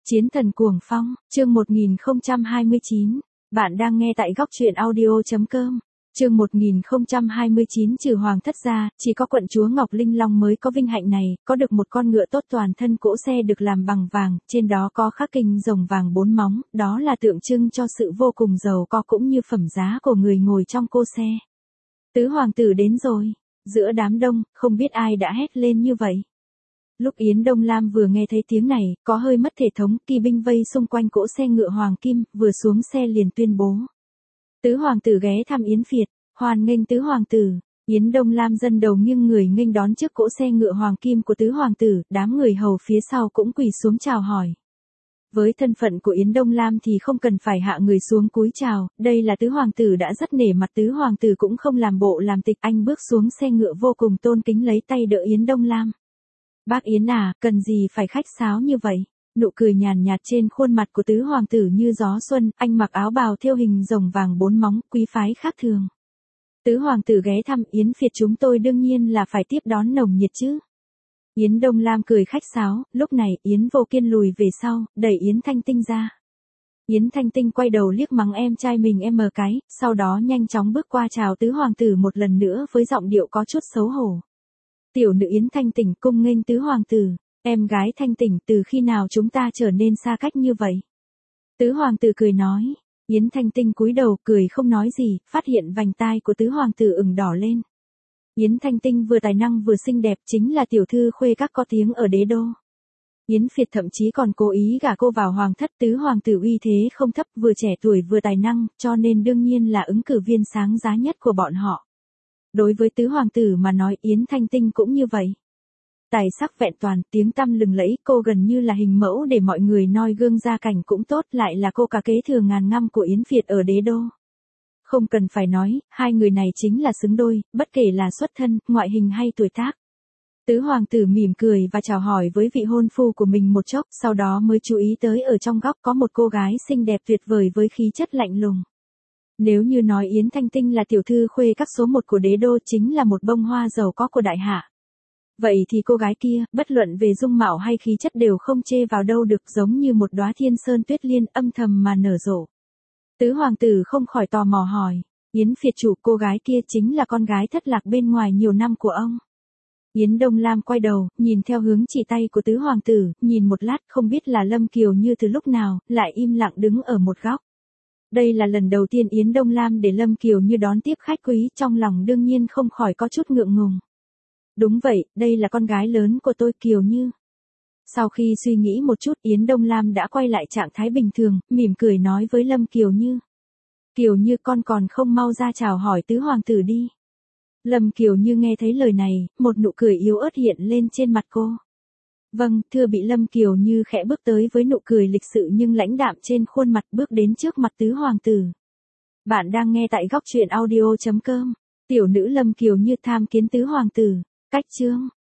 Chiến thần cuồng phong, chương 1029. Bạn đang nghe tại góc truyện audio.com. Chương 1029 trừ hoàng thất gia, chỉ có quận chúa Ngọc Linh Long mới có vinh hạnh này, có được một con ngựa tốt toàn thân cỗ xe được làm bằng vàng, trên đó có khắc kinh rồng vàng 4 móng, đó là tượng trưng cho sự vô cùng giàu có cũng như phẩm giá của người ngồi trong cô xe. Tứ hoàng tử đến rồi, giữa đám đông, không biết ai đã hét lên như vậy. Lúc Yến Đông Lam vừa nghe thấy tiếng này, có hơi mất thể thống, kỳ binh vây xung quanh cỗ xe ngựa hoàng kim, vừa xuống xe liền tuyên bố. Tứ hoàng tử ghé thăm Yến Việt, hoan nghênh tứ hoàng tử. Yến Đông Lam dân đầu nghiêng người nghênh đón trước cỗ xe ngựa hoàng kim của tứ hoàng tử, đám người hầu phía sau cũng quỳ xuống chào hỏi. Với thân phận của Yến Đông Lam thì không cần phải hạ người xuống cúi chào, đây là tứ hoàng tử đã rất nể mặt, tứ hoàng tử cũng không làm bộ làm tịch, anh bước xuống xe ngựa vô cùng tôn kính lấy tay đỡ Yến Đông Lam. Bác Yến à, cần gì phải khách sáo như vậy? Nụ cười nhàn nhạt trên khuôn mặt của tứ hoàng tử như gió xuân, anh mặc áo bào thêu hình rồng vàng 4 móng, quý phái khác thường. Tứ hoàng tử ghé thăm Yến Việt, chúng tôi đương nhiên là phải tiếp đón nồng nhiệt chứ. Yến Đông Lam cười khách sáo, lúc này Yến Vô Kiên lùi về sau, đẩy Yến Thanh Tinh ra. Yến Thanh Tinh quay đầu liếc mắng em trai mình em mờ cái, sau đó nhanh chóng bước qua chào tứ hoàng tử một lần nữa với giọng điệu có chút xấu hổ. Tiểu nữ Yến Thanh Tỉnh cung nghênh tứ hoàng tử, em gái Thanh Tỉnh, từ khi nào chúng ta trở nên xa cách như vậy? Tứ hoàng tử cười nói. Yến Thanh Tinh cúi đầu cười không nói gì, phát hiện vành tai của tứ hoàng tử ửng đỏ lên. Yến Thanh Tinh vừa tài năng vừa xinh đẹp, chính là tiểu thư khuê các có tiếng ở đế đô. Yến Việt thậm chí còn cố ý gả cô vào hoàng thất, tứ hoàng tử uy thế không thấp, vừa trẻ tuổi vừa tài năng, cho nên đương nhiên là ứng cử viên sáng giá nhất của bọn họ. Đối với tứ hoàng tử mà nói, Yến Thanh Tinh cũng như vậy. Tài sắc vẹn toàn, tiếng tăm lừng lẫy, cô gần như là hình mẫu để mọi người noi gương, gia cảnh cũng tốt, lại là cô cả kế thừa ngàn năm của Yến Việt ở đế đô. Không cần phải nói, hai người này chính là xứng đôi, bất kể là xuất thân, ngoại hình hay tuổi tác. Tứ hoàng tử mỉm cười và chào hỏi với vị hôn phu của mình một chốc, sau đó mới chú ý tới ở trong góc có một cô gái xinh đẹp tuyệt vời với khí chất lạnh lùng. Nếu như nói Yến Thanh Tinh là tiểu thư khuê các số 1 của đế đô, chính là một bông hoa giàu có của đại hạ. Vậy thì cô gái kia, bất luận về dung mạo hay khí chất đều không chê vào đâu được, giống như một đóa thiên sơn tuyết liên âm thầm mà nở rộ. Tứ hoàng tử không khỏi tò mò hỏi, Yến Việt chủ, cô gái kia chính là con gái thất lạc bên ngoài nhiều năm của ông. Yến Đông Lam quay đầu, nhìn theo hướng chỉ tay của tứ hoàng tử, nhìn một lát không biết là Lâm Kiều Như từ lúc nào, lại im lặng đứng ở một góc. Đây là lần đầu tiên Yến Đông Lam để Lâm Kiều Như đón tiếp khách quý, trong lòng đương nhiên không khỏi có chút ngượng ngùng. Đúng vậy, đây là con gái lớn của tôi, Kiều Như. Sau khi suy nghĩ một chút, Yến Đông Lam đã quay lại trạng thái bình thường, mỉm cười nói với Lâm Kiều Như. Kiều Như, con còn không mau ra chào hỏi tứ hoàng tử đi. Lâm Kiều Như nghe thấy lời này, một nụ cười yếu ớt hiện lên trên mặt cô. Vâng, thưa bị Lâm Kiều Như khẽ bước tới với nụ cười lịch sự nhưng lãnh đạm trên khuôn mặt, bước đến trước mặt tứ hoàng tử. Bạn đang nghe tại góc truyện audio.com. Tiểu nữ Lâm Kiều Như tham kiến tứ hoàng tử. Cách chương.